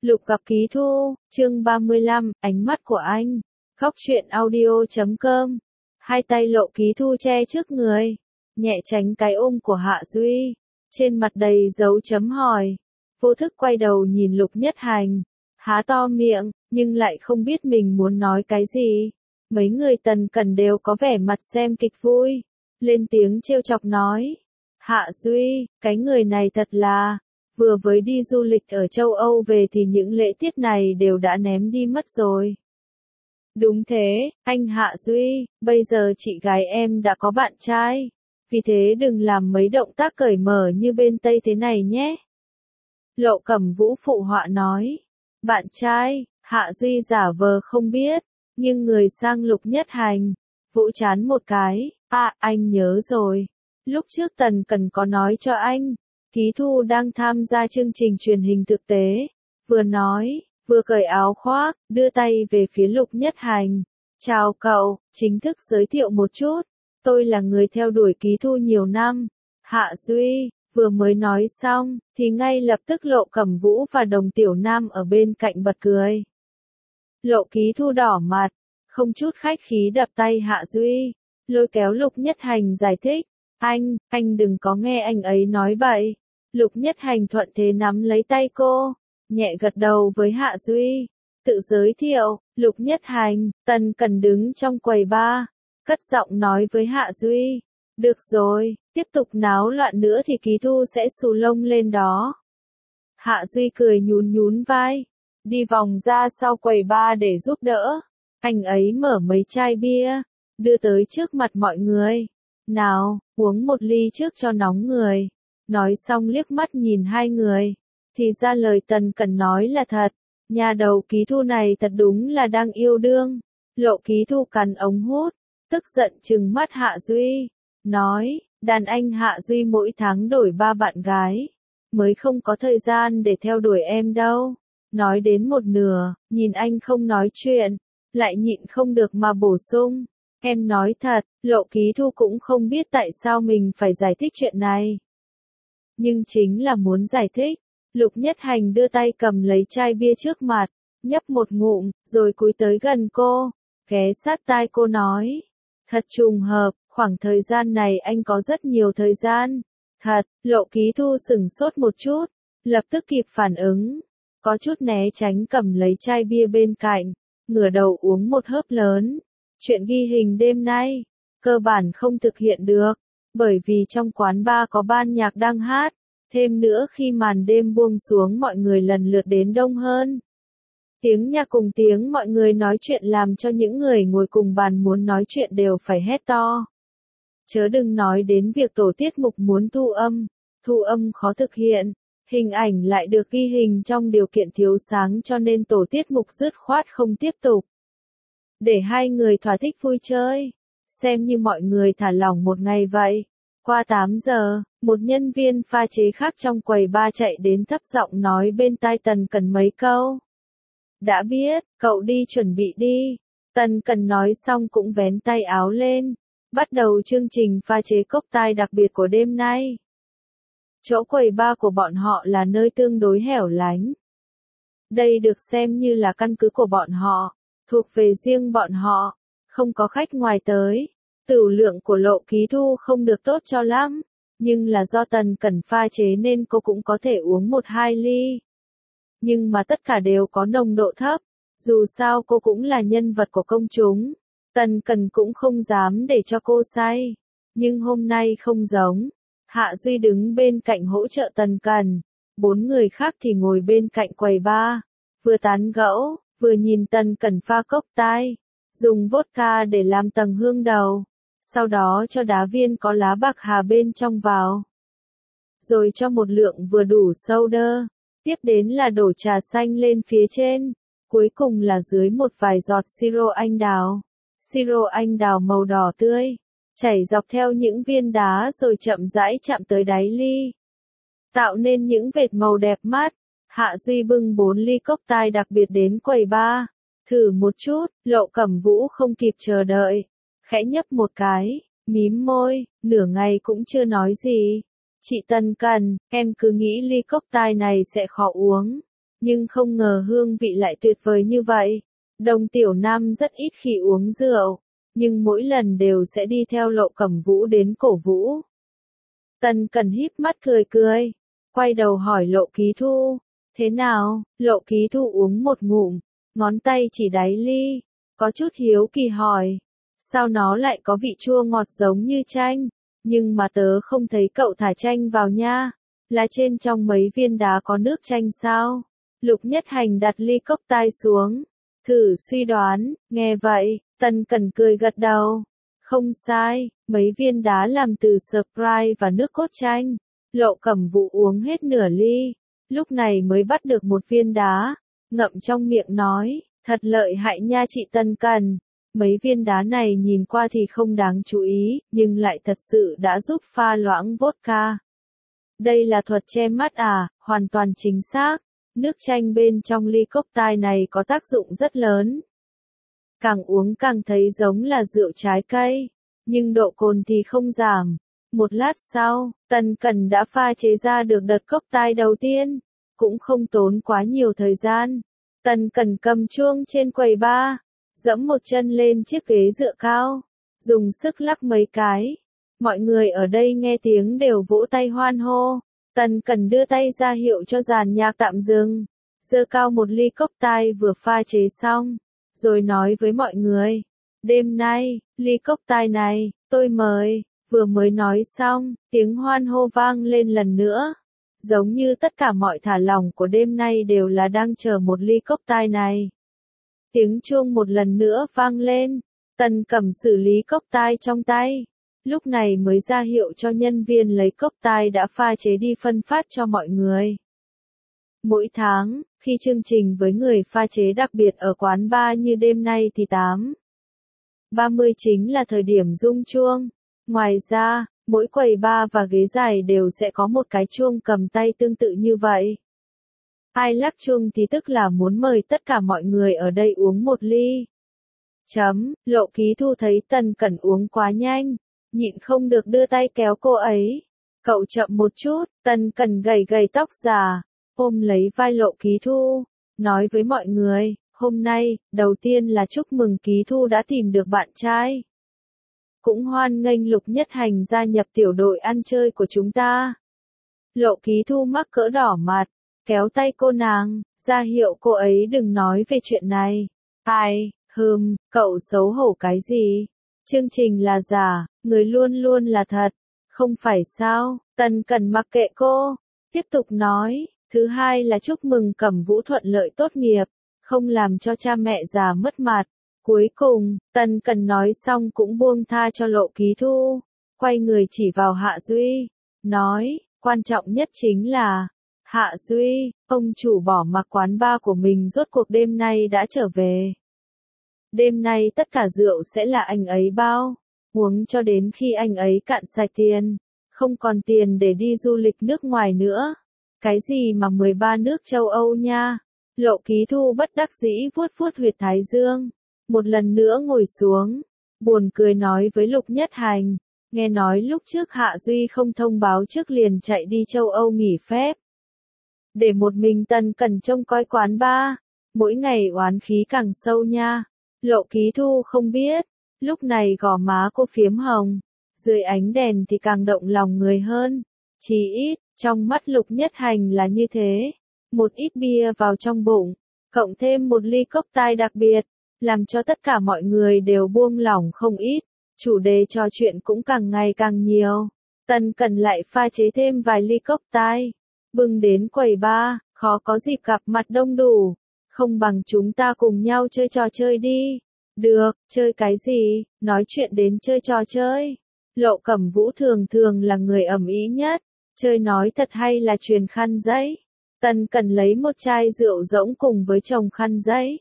Lục gặp Ký Thu, chương 35, ánh mắt của anh. Khóc chuyện audio.com. Hai tay Lộ Ký Thu che trước người, nhẹ tránh cái ôm của Hạ Duy, trên mặt đầy dấu chấm hỏi. Vô thức quay đầu nhìn Lục Nhất Hành, há to miệng, nhưng lại không biết mình muốn nói cái gì. Mấy người Tần Cẩn đều có vẻ mặt xem kịch vui, lên tiếng trêu chọc nói. Hạ Duy, cái người này thật là, vừa mới đi du lịch ở châu Âu về thì những lễ tiết này đều đã ném đi mất rồi. Đúng thế, anh Hạ Duy, bây giờ chị gái em đã có bạn trai, vì thế đừng làm mấy động tác cởi mở như bên Tây thế này nhé. Lộ Cẩm Vũ phụ họa nói. Bạn trai, Hạ Duy giả vờ không biết, nhưng người sang Lục Nhất Hành, vỗ chán một cái. À, anh nhớ rồi. Lúc trước Tần Cẩn có nói cho anh, Ký Thu đang tham gia chương trình truyền hình thực tế. Vừa nói, vừa cởi áo khoác, đưa tay về phía Lục Nhất Hành. Chào cậu, chính thức giới thiệu một chút. Tôi là người theo đuổi Ký Thu nhiều năm. Hạ Duy, vừa mới nói xong, thì ngay lập tức Lộ Cẩm Vũ và Đồng Tiểu Nam ở bên cạnh bật cười. Lộ Ký Thu đỏ mặt, không chút khách khí đập tay Hạ Duy, lôi kéo Lục Nhất Hành giải thích. Anh đừng có nghe anh ấy nói bậy. Lục Nhất Hành thuận thế nắm lấy tay cô, nhẹ gật đầu với Hạ Duy. Tự giới thiệu, Lục Nhất Hành, Tần Cẩn đứng trong quầy bar, cất giọng nói với Hạ Duy. Được rồi, tiếp tục náo loạn nữa thì Ký Thu sẽ xù lông lên đó. Hạ Duy cười nhún nhún vai, đi vòng ra sau quầy bar để giúp đỡ. Anh ấy mở mấy chai bia, đưa tới trước mặt mọi người. Nào, uống một ly trước cho nóng người. Nói xong liếc mắt nhìn hai người. Thì ra lời Tần Cẩn nói là thật. Nhà đầu Ký Thu này thật đúng là đang yêu đương. Lộ Ký Thu cắn ống hút, tức giận trừng mắt Hạ Duy. Nói, đàn anh Hạ Duy mỗi tháng đổi 3 bạn gái. Mới không có thời gian để theo đuổi em đâu. Nói đến một nửa, nhìn anh không nói chuyện, lại nhịn không được mà bổ sung. Em nói thật, Lộ Ký Thu cũng không biết tại sao mình phải giải thích chuyện này. Nhưng chính là muốn giải thích. Lục Nhất Hành đưa tay cầm lấy chai bia trước mặt, nhấp một ngụm, rồi cúi tới gần cô, ghé sát tai cô nói. Thật trùng hợp, khoảng thời gian này anh có rất nhiều thời gian. Thật, Lộ Ký Thu sửng sốt một chút, lập tức kịp phản ứng. Có chút né tránh cầm lấy chai bia bên cạnh, ngửa đầu uống một hớp lớn. Chuyện ghi hình đêm nay, cơ bản không thực hiện được, bởi vì trong quán bar có ban nhạc đang hát. Thêm nữa khi màn đêm buông xuống mọi người lần lượt đến đông hơn. Tiếng nhạc cùng tiếng mọi người nói chuyện làm cho những người ngồi cùng bàn muốn nói chuyện đều phải hét to. Chớ đừng nói đến việc tổ tiết mục muốn thu âm khó thực hiện, hình ảnh lại được ghi hình trong điều kiện thiếu sáng cho nên tổ tiết mục dứt khoát không tiếp tục. Để hai người thỏa thích vui chơi, xem như mọi người thả lỏng một ngày vậy. Qua 8 giờ, một nhân viên pha chế khác trong quầy bar chạy đến thấp giọng nói bên tai Tần Cẩn mấy câu. Đã biết, cậu đi chuẩn bị đi. Tần Cẩn nói xong cũng vén tay áo lên, bắt đầu chương trình pha chế cocktail đặc biệt của đêm nay. Chỗ quầy bar của bọn họ là nơi tương đối hẻo lánh. Đây được xem như là căn cứ của bọn họ, thuộc về riêng bọn họ, không có khách ngoài tới. Tửu lượng của Lộ Ký Thu không được tốt cho lắm, nhưng là do Tần Cẩn pha chế nên cô cũng có thể uống 1-2 ly. Nhưng mà tất cả đều có nồng độ thấp, dù sao cô cũng là nhân vật của công chúng, Tần Cẩn cũng không dám để cho cô say. Nhưng hôm nay không giống, Hạ Duy đứng bên cạnh hỗ trợ Tần Cẩn, 4 người khác thì ngồi bên cạnh quầy bar, vừa tán gẫu, vừa nhìn Tần Cẩn pha cocktail, dùng vodka để làm tầng hương đầu. Sau đó cho đá viên có lá bạc hà bên trong vào. Rồi cho một lượng vừa đủ soda. Tiếp đến là đổ trà xanh lên phía trên. Cuối cùng là dưới một vài giọt siro anh đào. Siro anh đào màu đỏ tươi, chảy dọc theo những viên đá rồi chậm rãi chạm tới đáy ly, tạo nên những vệt màu đẹp mắt. Hạ Duy bưng 4 ly cocktail đặc biệt đến quầy bar. Thử một chút, Lộ Cẩm Vũ không kịp chờ đợi. Khẽ nhấp một cái, mím môi, nửa ngày cũng chưa nói gì. Chị Tần Cẩn, em cứ nghĩ ly cocktail này sẽ khó uống. nhưng không ngờ hương vị lại tuyệt vời như vậy. Đồng Tiểu Nam rất ít khi uống rượu, nhưng mỗi lần đều sẽ đi theo Lộ Cẩm Vũ đến cổ vũ. Tần Cẩn híp mắt cười cười, quay đầu hỏi Lộ Ký Thu, thế nào? Lộ Ký Thu uống một ngụm, ngón tay chỉ đáy ly, có chút hiếu kỳ hỏi, sao nó lại có vị chua ngọt giống như chanh, nhưng mà tớ không thấy cậu thả chanh vào nha, là trên trong mấy viên đá có nước chanh sao? Lục Nhất Hành đặt ly cốc tai xuống, thử suy đoán, nghe vậy, Tần Cẩn cười gật đầu. Không sai, mấy viên đá làm từ Sprite và nước cốt chanh. Lộ Cẩm Vũ uống hết nửa ly, lúc này mới bắt được một viên đá, ngậm trong miệng nói, thật lợi hại nha chị Tần Cẩn. Mấy viên đá này nhìn qua thì không đáng chú ý, nhưng lại thật sự đã giúp pha loãng vodka. Đây là thuật che mắt à? Hoàn toàn chính xác. Nước chanh bên trong ly cốc tai này có tác dụng rất lớn. Càng uống càng thấy giống là rượu trái cây, nhưng độ cồn thì không giảm. Một lát sau, Tần Cẩn đã pha chế ra được đợt cốc tai đầu tiên, cũng không tốn quá nhiều thời gian. Tần Cẩn cầm chuông trên quầy bar, dẫm một chân lên chiếc ghế dựa cao, dùng sức lắc mấy cái. Mọi người ở đây nghe tiếng đều vỗ tay hoan hô. Tần Cẩn đưa tay ra hiệu cho dàn nhạc tạm dừng, giơ cao một ly cốc tai vừa pha chế xong, rồi nói với mọi người, đêm nay, ly cốc tai này, tôi mời. Vừa mới nói xong, tiếng hoan hô vang lên lần nữa, giống như tất cả mọi thả lỏng của đêm nay đều là đang chờ một ly cốc tai này. Tiếng chuông một lần nữa vang lên, Tần Cẩm xử lý cốc tai trong tay, lúc này mới ra hiệu cho nhân viên lấy cốc tai đã pha chế đi phân phát cho mọi người. Mỗi tháng, khi chương trình với người pha chế đặc biệt ở quán bar như đêm nay thì 8:30 chính là thời điểm rung chuông. Ngoài ra, mỗi quầy bar và ghế dài đều sẽ có một cái chuông cầm tay tương tự như vậy. Ai lắc chuông thì tức là muốn mời tất cả mọi người ở đây uống một ly. Lộ Ký Thu thấy Tần Cẩn uống quá nhanh, nhịn không được đưa tay kéo cô ấy. Cậu chậm một chút. Tần Cẩn gầy gầy tóc già, ôm lấy vai Lộ Ký Thu, nói với mọi người, hôm nay, đầu tiên là chúc mừng Ký Thu đã tìm được bạn trai. Cũng hoan nghênh Lục Nhất Hành gia nhập tiểu đội ăn chơi của chúng ta. Lộ Ký Thu mắc cỡ đỏ mặt, kéo tay cô nàng, ra hiệu cô ấy đừng nói về chuyện này. Ai, cậu xấu hổ cái gì? Chương trình là giả, người luôn luôn là thật. Không phải sao? Tần Cẩn mặc kệ cô, tiếp tục nói. Thứ hai là chúc mừng Cẩm Vũ thuận lợi tốt nghiệp, không làm cho cha mẹ già mất mặt. Cuối cùng, Tần Cẩn nói xong cũng buông tha cho Lộ Ký Thu, quay người chỉ vào Hạ Duy, nói, quan trọng nhất chính là, Hạ Duy, ông chủ bỏ mặc quán bar của mình rốt cuộc đêm nay đã trở về. Đêm nay tất cả rượu sẽ là anh ấy bao, uống cho đến khi anh ấy cạn sạch tiền, không còn tiền để đi du lịch nước ngoài nữa. Cái gì mà 13 nước châu Âu nha? Lộ Ký Thu bất đắc dĩ vuốt vuốt huyệt thái dương, một lần nữa ngồi xuống, buồn cười nói với Lục Nhất Hành, nghe nói lúc trước Hạ Duy không thông báo trước liền chạy đi châu Âu nghỉ phép. Để một mình Tần Cẩn trông coi quán bar, mỗi ngày oán khí càng sâu nha. Lộ Ký Thu không biết, lúc này gò má cô phiếm hồng, dưới ánh đèn thì càng động lòng người hơn. Chỉ ít, trong mắt Lục Nhất Hành là như thế. Một ít bia vào trong bụng, cộng thêm một ly cốc tai đặc biệt, làm cho tất cả mọi người đều buông lỏng không ít. Chủ đề trò chuyện cũng càng ngày càng nhiều. Tần Cẩn lại pha chế thêm vài ly cốc tai, bưng đến quầy bar, khó có dịp gặp mặt đông đủ. Không bằng chúng ta cùng nhau chơi trò chơi đi. Được, chơi cái gì? Nói chuyện đến chơi trò chơi. Lộ Cẩm Vũ thường thường là người ầm ĩ nhất. Chơi nói thật hay là truyền khăn giấy? Tần Cẩn lấy một chai rượu rỗng cùng với chồng khăn giấy,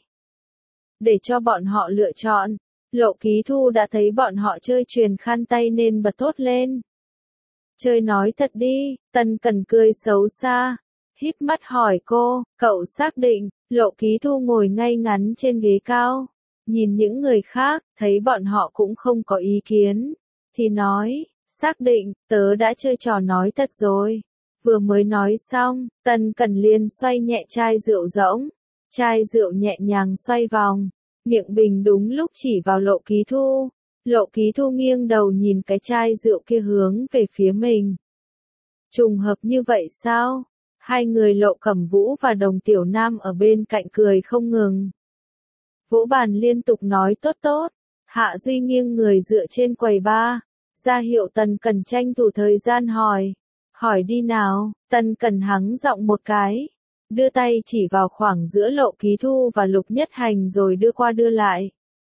để cho bọn họ lựa chọn. Lộ Ký Thu đã thấy bọn họ chơi truyền khăn tay nên bật thốt lên. Chơi nói thật đi. Tần Cẩn cười xấu xa, híp mắt hỏi cô, cậu xác định? Lộ Ký Thu ngồi ngay ngắn trên ghế cao, nhìn những người khác, thấy bọn họ cũng không có ý kiến, thì nói, xác định, tớ đã chơi trò nói thật rồi. Vừa mới nói xong, Tân Cần liền xoay nhẹ chai rượu rỗng. Chai rượu nhẹ nhàng xoay vòng, miệng bình đúng lúc chỉ vào Lộ Ký Thu. Lộ Ký Thu nghiêng đầu nhìn cái chai rượu kia hướng về phía mình. Trùng hợp như vậy sao? Hai người Lộ Cẩm Vũ và Đồng Tiểu Nam ở bên cạnh cười không ngừng. Vỗ bàn liên tục nói tốt tốt. Hạ Duy nghiêng người dựa trên quầy bar, ra hiệu Tần Cần tranh thủ thời gian hỏi. Hỏi đi nào, Tần Cần hắng giọng một cái, đưa tay chỉ vào khoảng giữa Lộ Ký Thu và Lục Nhất Hành rồi đưa qua đưa lại.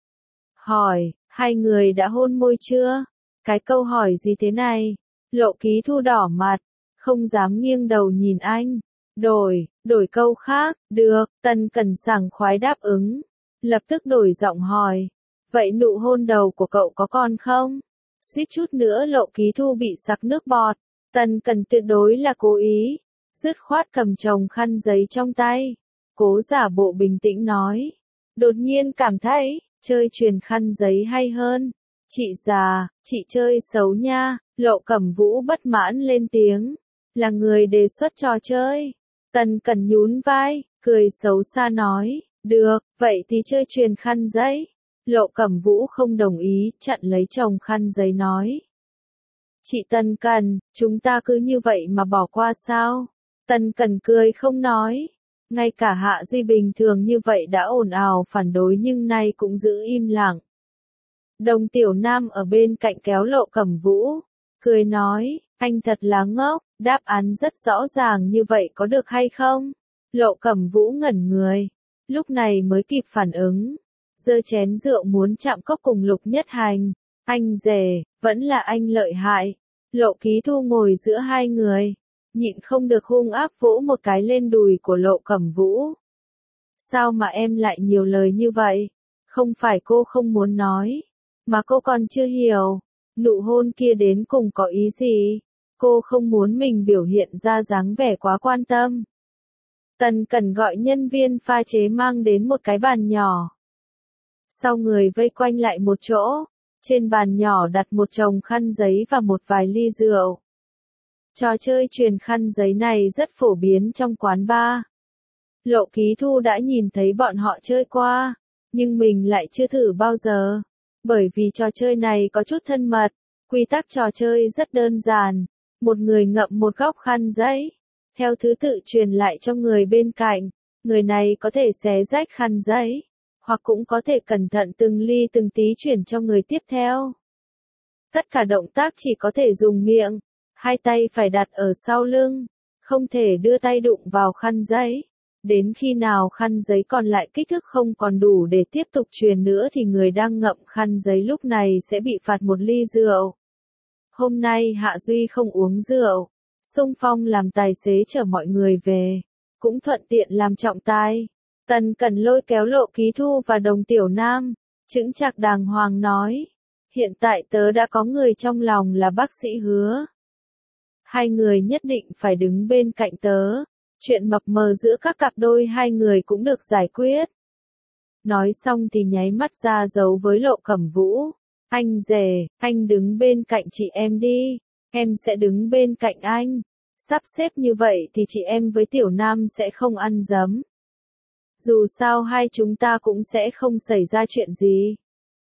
Hỏi, hai người đã hôn môi chưa? Cái câu hỏi gì thế này? Lộ Ký Thu đỏ mặt, không dám nghiêng đầu nhìn anh. Đổi câu khác, được, Tần Cần sảng khoái đáp ứng. Lập tức đổi giọng hỏi, vậy nụ hôn đầu của cậu có còn không? Suýt chút nữa Lộ Ký Thu bị sặc nước bọt. Tần Cần tuyệt đối là cố ý, dứt khoát cầm chồng khăn giấy trong tay, cố giả bộ bình tĩnh nói. Đột nhiên cảm thấy, chơi chuyền khăn giấy hay hơn. Chị già, chị chơi xấu nha, Lộ Cẩm Vũ bất mãn lên tiếng. Là người đề xuất trò chơi. Tần Cần nhún vai, cười xấu xa nói, được, vậy thì chơi chuyền khăn giấy. Lộ Cẩm Vũ không đồng ý, chặn lấy chồng khăn giấy nói. Chị Tần Cần, chúng ta cứ như vậy mà bỏ qua sao? Tần Cần cười không nói. Ngay cả Hạ Duy bình thường như vậy đã ồn ào phản đối nhưng nay cũng giữ im lặng. Đồng Tiểu Nam ở bên cạnh kéo Lộ Cẩm Vũ, cười nói, anh thật là ngốc, đáp án rất rõ ràng như vậy có được hay không? Lộ Cẩm Vũ ngẩn người, lúc này mới kịp phản ứng, giơ chén rượu muốn chạm cốc cùng Lục Nhất Hành. Anh rể, vẫn là anh lợi hại. Lộ Ký Thu ngồi giữa hai người, nhịn không được hung ác vỗ một cái lên đùi của Lộ Cẩm Vũ. Sao mà em lại nhiều lời như vậy? Không phải cô không muốn nói, mà cô còn chưa hiểu. Nụ hôn kia đến cùng có ý gì? Cô không muốn mình biểu hiện ra dáng vẻ quá quan tâm. Tần Cần gọi nhân viên pha chế mang đến một cái bàn nhỏ. Sau người vây quanh lại một chỗ. Trên bàn nhỏ đặt một chồng khăn giấy và một vài ly rượu. Trò chơi chuyền khăn giấy này rất phổ biến trong quán bar. Lộ Ký Thu đã nhìn thấy bọn họ chơi qua, nhưng mình lại chưa thử bao giờ. Bởi vì trò chơi này có chút thân mật, quy tắc trò chơi rất đơn giản. Một người ngậm một góc khăn giấy, theo thứ tự truyền lại cho người bên cạnh. Người này có thể xé rách khăn giấy, hoặc cũng có thể cẩn thận từng ly từng tí chuyển cho người tiếp theo. Tất cả động tác chỉ có thể dùng miệng, hai tay phải đặt ở sau lưng, không thể đưa tay đụng vào khăn giấy. Đến khi nào khăn giấy còn lại kích thước không còn đủ để tiếp tục truyền nữa thì người đang ngậm khăn giấy lúc này sẽ bị phạt một ly rượu. Hôm nay Hạ Duy không uống rượu, xung phong làm tài xế chở mọi người về, cũng thuận tiện làm trọng tài. Tần Cần lôi kéo Lộ Ký Thu và Đồng Tiểu Nam, chững chạc đàng hoàng nói, hiện tại tớ đã có người trong lòng là bác sĩ Hứa. Hai người nhất định phải đứng bên cạnh tớ, chuyện mập mờ giữa các cặp đôi hai người cũng được giải quyết. Nói xong thì nháy mắt ra dấu với Lộ Cẩm Vũ, anh rể, anh đứng bên cạnh chị em đi, em sẽ đứng bên cạnh anh. Sắp xếp như vậy thì chị em với Tiểu Nam sẽ không ăn dấm. Dù sao hai chúng ta cũng sẽ không xảy ra chuyện gì.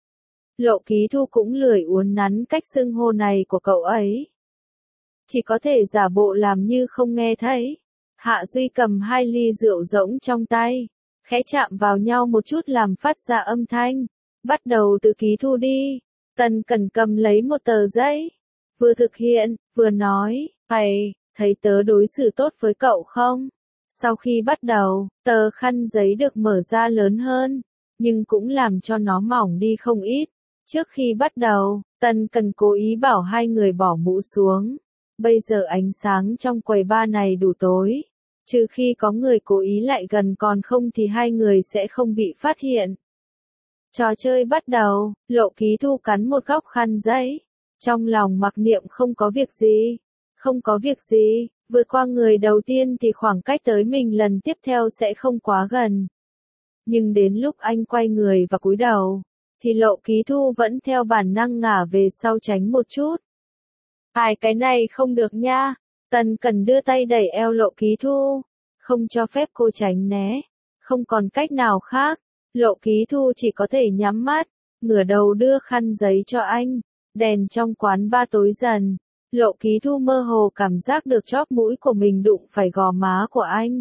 Lộ Ký Thu cũng lười uốn nắn cách xưng hô này của cậu ấy. Chỉ có thể giả bộ làm như không nghe thấy. Hạ Duy cầm hai ly rượu rỗng trong tay, khẽ chạm vào nhau một chút làm phát ra âm thanh. Bắt đầu từ Ký Thu đi. Tần Cần cầm lấy một tờ giấy, vừa thực hiện, vừa nói, thấy tớ đối xử tốt với cậu không? Sau khi bắt đầu, tờ khăn giấy được mở ra lớn hơn, nhưng cũng làm cho nó mỏng đi không ít. Trước khi bắt đầu, Tần Cần cố ý bảo hai người bỏ mũ xuống. Bây giờ ánh sáng trong quầy bar này đủ tối. Trừ khi có người cố ý lại gần còn không thì hai người sẽ không bị phát hiện. Trò chơi bắt đầu, Lộ Ký Thu cắn một góc khăn giấy. Trong lòng mặc niệm không có việc gì. Không có việc gì, vượt qua người đầu tiên thì khoảng cách tới mình lần tiếp theo sẽ không quá gần. Nhưng đến lúc anh quay người và cúi đầu, thì Lộ Ký Thu vẫn theo bản năng ngả về sau tránh một chút. Cái này không được nha. Tần Cẩn đưa tay đẩy eo Lộ Ký Thu, không cho phép cô tránh né. Không còn cách nào khác, Lộ Ký Thu chỉ có thể nhắm mắt, ngửa đầu đưa khăn giấy cho anh. Đèn trong quán bar tối dần, Lộ Ký Thu mơ hồ cảm giác được chóp mũi của mình đụng phải gò má của anh.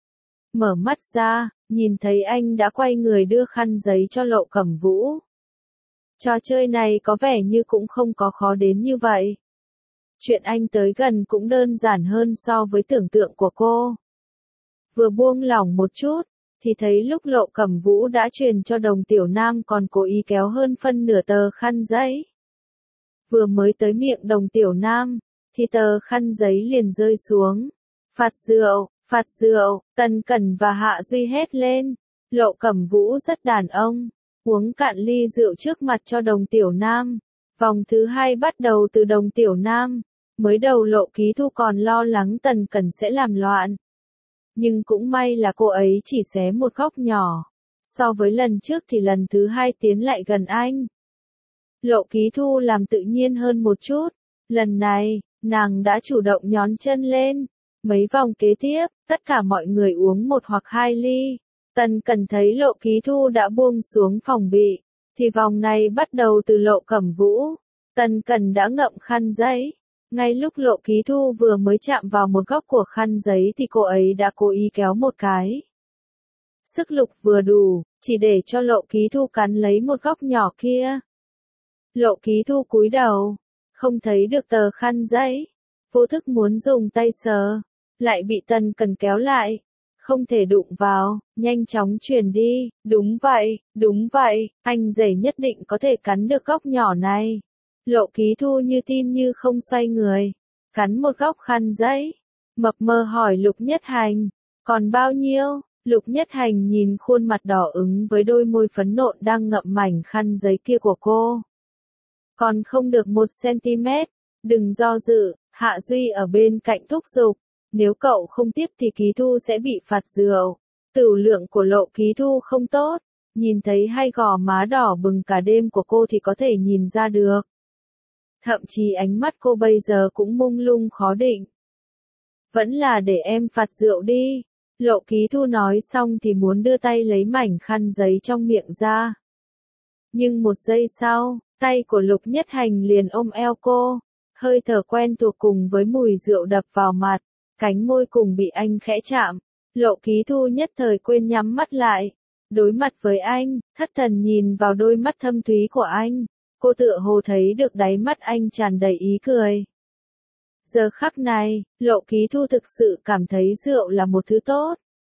Mở mắt ra, nhìn thấy anh đã quay người đưa khăn giấy cho Lộ Cẩm Vũ. Trò chơi này có vẻ như cũng không có khó đến như vậy. Chuyện anh tới gần cũng đơn giản hơn so với tưởng tượng của cô. Vừa buông lỏng một chút, thì thấy lúc Lộ Cẩm Vũ đã truyền cho Đồng Tiểu Nam còn cố ý kéo hơn phân nửa tờ khăn giấy. Vừa mới tới miệng Đồng Tiểu Nam, thì tờ khăn giấy liền rơi xuống. Phạt rượu, Tần Cẩn và Hạ Duy hét lên. Lộ Cẩm Vũ rất đàn ông, uống cạn ly rượu trước mặt cho Đồng Tiểu Nam. Vòng thứ 2 bắt đầu từ Đồng Tiểu Nam. Mới đầu Lộ Ký Thu còn lo lắng Tần Cẩn sẽ làm loạn. Nhưng cũng may là cô ấy chỉ xé một góc nhỏ. So với lần trước thì lần thứ 2 tiến lại gần anh. Lộ Ký Thu làm tự nhiên hơn một chút. Lần này, nàng đã chủ động nhón chân lên. Mấy vòng kế tiếp, tất cả mọi người uống 1 hoặc 2 ly. Tần Cẩn thấy Lộ Ký Thu đã buông xuống phòng bị. Thì vòng này bắt đầu từ Lộ Cẩm Vũ. Tần Cẩn đã ngậm khăn giấy. Ngay lúc Lộ Ký Thu vừa mới chạm vào một góc của khăn giấy thì cô ấy đã cố ý kéo một cái. Sức lực vừa đủ, chỉ để cho Lộ Ký Thu cắn lấy một góc nhỏ kia. Lộ Ký Thu cúi đầu, không thấy được tờ khăn giấy. Vô thức muốn dùng tay sờ, lại bị Tần Cẩn kéo lại. Không thể đụng vào, nhanh chóng chuyển đi. Đúng vậy, anh rể nhất định có thể cắn được góc nhỏ này. Lộ Ký Thu như tin như không xoay người, cắn một góc khăn giấy. Mập mờ hỏi Lục Nhất Hành, còn bao nhiêu? Lục Nhất Hành nhìn khuôn mặt đỏ ửng với đôi môi phấn nộn đang ngậm mảnh khăn giấy kia của cô. Còn không được 1 cm, đừng do dự. Hạ Duy ở bên cạnh thúc giục, nếu cậu không tiếp thì Ký Thu sẽ bị phạt rượu. Tửu lượng của Lộ Ký Thu không tốt, nhìn thấy hai gò má đỏ bừng cả đêm của cô thì có thể nhìn ra được. Thậm chí ánh mắt cô bây giờ cũng mông lung khó định. Vẫn là để em phạt rượu đi. Lộ Ký Thu nói xong thì muốn đưa tay lấy mảnh khăn giấy trong miệng ra. Nhưng 1 giây sau, tay của Lục Nhất Hành liền ôm eo cô. Hơi thở quen thuộc cùng với mùi rượu đập vào mặt, cánh môi cùng bị anh khẽ chạm. Lộ Ký Thu nhất thời quên nhắm mắt lại. Đối mặt với anh, thất thần nhìn vào đôi mắt thâm thúy của anh. Cô tựa hồ thấy được đáy mắt anh tràn đầy ý cười. Giờ khắc này, Lộ Ký Thu thực sự cảm thấy rượu là một thứ tốt.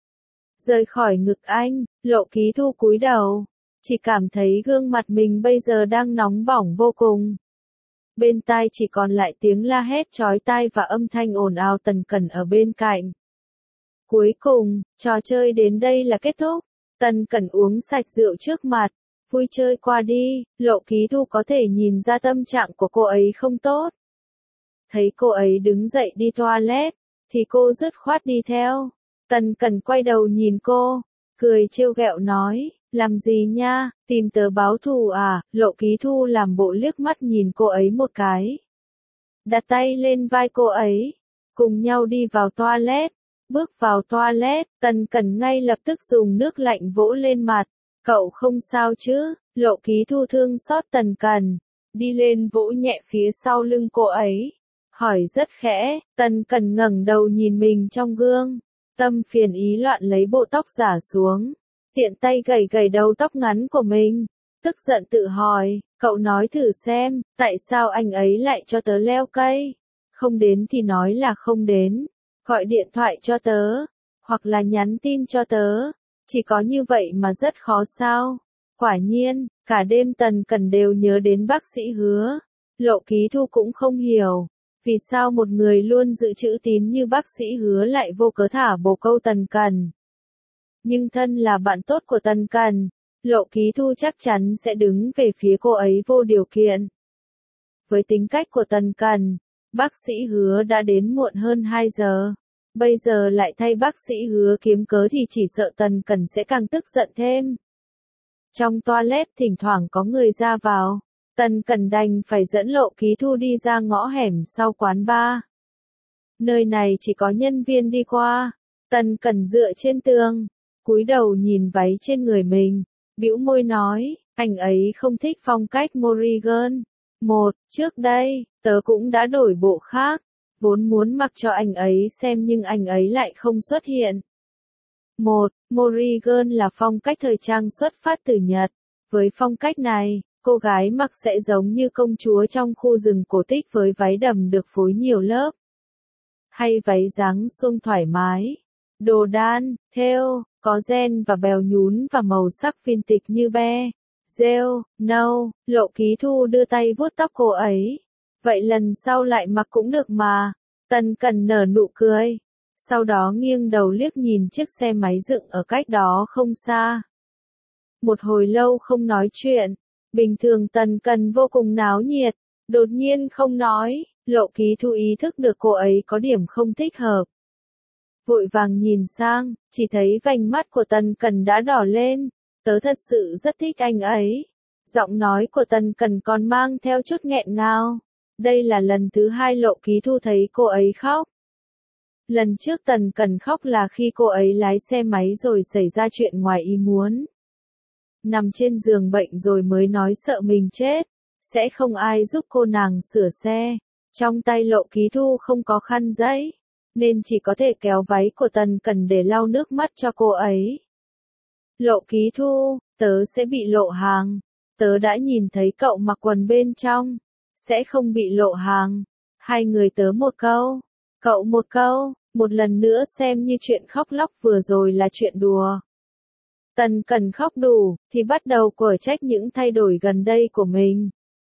Rời khỏi ngực anh, Lộ Ký Thu cúi đầu. Chỉ cảm thấy gương mặt mình bây giờ đang nóng bỏng vô cùng. Bên tai chỉ còn lại tiếng la hét chói tai và âm thanh ồn ào Tần Cẩn ở bên cạnh. Cuối cùng, trò chơi đến đây là kết thúc. Tần Cẩn uống sạch rượu trước mặt. Vui chơi qua đi, Lộ Ký Thu có thể nhìn ra tâm trạng của cô ấy không tốt. Thấy cô ấy đứng dậy đi toilet, thì cô dứt khoát đi theo. Tần Cẩn quay đầu nhìn cô, cười trêu ghẹo nói, làm gì nha, tìm tớ báo thù à? Lộ Ký Thu làm bộ liếc mắt nhìn cô ấy một cái. Đặt tay lên vai cô ấy, cùng nhau đi vào toilet. Bước vào toilet, Tần Cẩn ngay lập tức dùng nước lạnh vỗ lên mặt. Cậu không sao chứ? Lộ Ký Thu thương xót Tần Cẩn, đi lên vỗ nhẹ phía sau lưng cô ấy. Hỏi rất khẽ. Tần Cẩn ngẩng đầu nhìn mình trong gương. Tâm phiền ý loạn lấy bộ tóc giả xuống. Tiện tay gẩy gẩy đầu tóc ngắn của mình. Tức giận tự hỏi, cậu nói thử xem, tại sao anh ấy lại cho tớ leo cây? Không đến thì nói là không đến. Gọi điện thoại cho tớ. Hoặc là nhắn tin cho tớ. Chỉ có như vậy mà rất khó sao? Quả nhiên, cả đêm Tần Cẩn đều nhớ đến bác sĩ Hứa. Lộ Ký Thu cũng không hiểu. Vì sao một người luôn giữ chữ tín như bác sĩ Hứa lại vô cớ thả bồ câu Tần Cẩn? Nhưng thân là bạn tốt của Tần Cẩn, Lộ Ký Thu chắc chắn sẽ đứng về phía cô ấy vô điều kiện. Với tính cách của Tần Cẩn, bác sĩ Hứa đã đến muộn hơn 2 giờ. Bây giờ lại thay bác sĩ Hứa kiếm cớ thì chỉ sợ Tần Cẩn sẽ càng tức giận thêm. Trong toilet thỉnh thoảng có người ra vào. Tần Cẩn đành phải dẫn Lộ Ký Thu đi ra ngõ hẻm sau quán bar. Nơi này chỉ có nhân viên đi qua. Tần Cẩn dựa trên tường, cúi đầu nhìn váy trên người mình, bĩu môi nói, anh ấy không thích phong cách Morrigan. Trước đây, tớ cũng đã đổi bộ khác, vốn muốn mặc cho anh ấy xem nhưng anh ấy lại không xuất hiện. Morrigan là phong cách thời trang xuất phát từ Nhật. Với phong cách này, cô gái mặc sẽ giống như công chúa trong khu rừng cổ tích với váy đầm được phối nhiều lớp. Hay váy dáng suông thoải mái. Đồ đan, thêu, có ren và bèo nhún và màu sắc vintage như be, rêu, nâu. Lộ Ký Thu đưa tay vuốt tóc cô ấy. Vậy lần sau lại mặc cũng được mà. Tần Cẩn nở nụ cười. Sau đó nghiêng đầu liếc nhìn chiếc xe máy dựng ở cách đó không xa. Một hồi lâu không nói chuyện. Bình thường Tần Cẩn vô cùng náo nhiệt. Đột nhiên không nói, Lộ Ký Thu ý thức được cô ấy có điểm không thích hợp. Vội vàng nhìn sang, chỉ thấy vành mắt của Tần Cẩn đã đỏ lên. Tớ thật sự rất thích anh ấy. Giọng nói của Tần Cẩn còn mang theo chút nghẹn ngào. Đây là lần thứ hai Lộ Ký Thu thấy cô ấy khóc. Lần trước Tần Cẩn khóc là khi cô ấy lái xe máy rồi xảy ra chuyện ngoài ý muốn. Nằm trên giường bệnh rồi mới nói sợ mình chết, sẽ không ai giúp cô nàng sửa xe. Trong tay Lộ Ký Thu không có khăn giấy, nên chỉ có thể kéo váy của Tần Cẩn để lau nước mắt cho cô ấy. Lộ Ký Thu, tớ sẽ bị lộ hàng. Tớ đã nhìn thấy cậu mặc quần bên trong. Sẽ không bị lộ hàng. Hai người tớ một câu, cậu một câu, một lần nữa xem như chuyện khóc lóc vừa rồi là chuyện đùa. Tần Cẩn khóc đủ, thì bắt đầu quở trách những thay đổi gần đây của mình.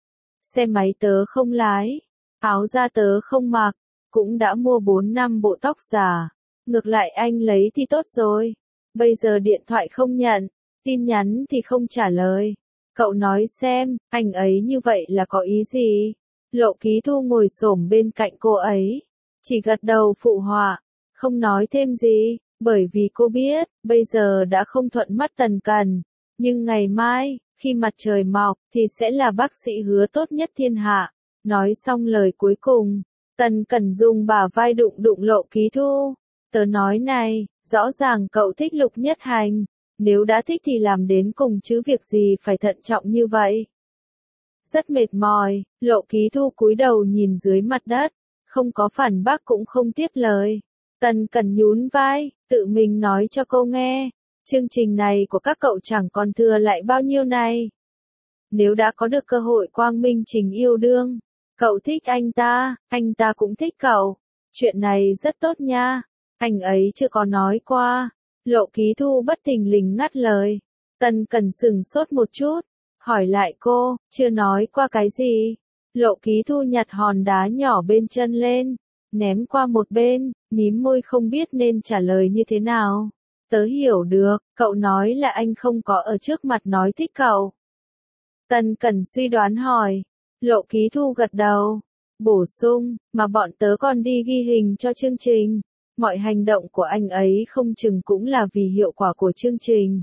Xe máy tớ không lái, áo da tớ không mặc, cũng đã mua 4-5 bộ tóc giả. Ngược lại anh lấy thì tốt rồi. Bây giờ điện thoại không nhận, tin nhắn thì không trả lời. Cậu nói xem, anh ấy như vậy là có ý gì? Lộ Ký Thu ngồi xổm bên cạnh cô ấy, chỉ gật đầu phụ họa, không nói thêm gì, bởi vì cô biết, bây giờ đã không thuận mắt Tần Cẩn, nhưng ngày mai, khi mặt trời mọc, thì sẽ là bác sĩ hứa tốt nhất thiên hạ. Nói xong lời cuối cùng, Tần Cẩn dùng bả vai đụng đụng Lộ Ký Thu. Tớ nói này, rõ ràng cậu thích Lục Nhất Hành, nếu đã thích thì làm đến cùng chứ việc gì phải thận trọng như vậy. Rất mệt mỏi, Lộ Ký Thu cúi đầu nhìn dưới mặt đất, không có phản bác cũng không tiếp lời. Tần Cẩn nhún vai, tự mình nói cho cô nghe, chương trình này của các cậu chẳng còn thừa lại bao nhiêu này. Nếu đã có được cơ hội quang minh trình yêu đương, cậu thích anh ta cũng thích cậu, chuyện này rất tốt nha, anh ấy chưa có nói qua. Lộ Ký Thu bất thình lình ngắt lời. Tần Cẩn sững sốt một chút, hỏi lại cô, chưa nói qua cái gì? Lộ Ký Thu nhặt hòn đá nhỏ bên chân lên, ném qua một bên, mím môi không biết nên trả lời như thế nào. Tớ hiểu được, cậu nói là anh không có ở trước mặt nói thích cậu. Tần Cẩn suy đoán hỏi. Lộ Ký Thu gật đầu, bổ sung, mà bọn tớ còn đi ghi hình cho chương trình. Mọi hành động của anh ấy không chừng cũng là vì hiệu quả của chương trình.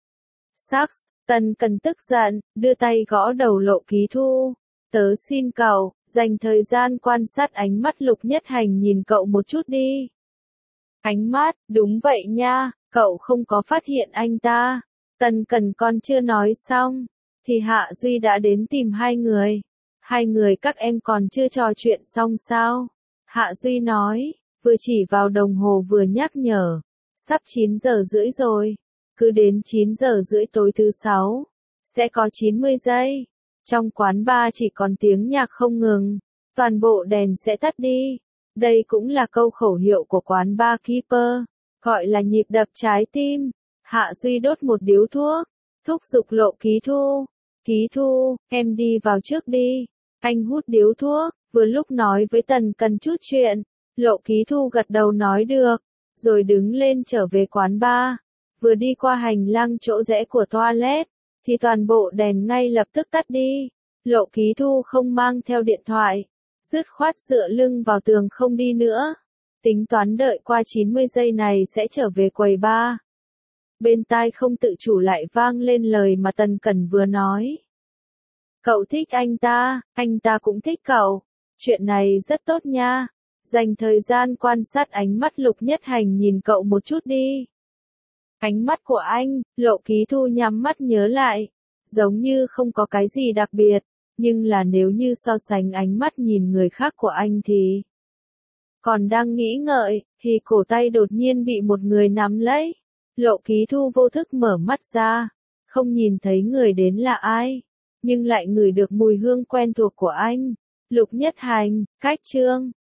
Sax, Tần Cẩn tức giận, đưa tay gõ đầu Lộ Ký Thu. Tớ xin cậu, dành thời gian quan sát ánh mắt Lục Nhất Hành nhìn cậu một chút đi. Ánh mắt, đúng vậy nha, cậu không có phát hiện anh ta. Tần Cẩn còn chưa nói xong, thì Hạ Duy đã đến tìm hai người. Hai người các em còn chưa trò chuyện xong sao? Hạ Duy nói, vừa chỉ vào đồng hồ vừa nhắc nhở. Sắp 9 giờ rưỡi rồi. Cứ đến 9 giờ rưỡi tối thứ 6. Sẽ có 90 giây. Trong quán bar chỉ còn tiếng nhạc không ngừng. Toàn bộ đèn sẽ tắt đi. Đây cũng là câu khẩu hiệu của quán bar Keeper. Gọi là nhịp đập trái tim. Hạ Duy đốt một điếu thuốc. Thúc giục Lộ Ký Thu. Ký Thu, em đi vào trước đi. Anh hút điếu thuốc, vừa lúc nói với Tần Cẩn chút chuyện. Lộ Ký Thu gật đầu nói được, rồi đứng lên trở về quán bar. Vừa đi qua hành lang chỗ rẽ của toilet, thì toàn bộ đèn ngay lập tức tắt đi. Lộ Ký Thu không mang theo điện thoại, dứt khoát dựa lưng vào tường không đi nữa. Tính toán đợi qua 90 giây này sẽ trở về quầy bar. Bên tai không tự chủ lại vang lên lời mà Tần Cẩn vừa nói. Cậu thích anh ta cũng thích cậu. Chuyện này rất tốt nha. Dành thời gian quan sát ánh mắt Lục Nhất Hành nhìn cậu một chút đi. Ánh mắt của anh, Lộ Ký Thu nhắm mắt nhớ lại. Giống như không có cái gì đặc biệt, nhưng là nếu như so sánh ánh mắt nhìn người khác của anh thì... Còn đang nghĩ ngợi, thì cổ tay đột nhiên bị một người nắm lấy. Lộ Ký Thu vô thức mở mắt ra, không nhìn thấy người đến là ai, nhưng lại ngửi được mùi hương quen thuộc của anh. Lục Nhất Hành, cách chương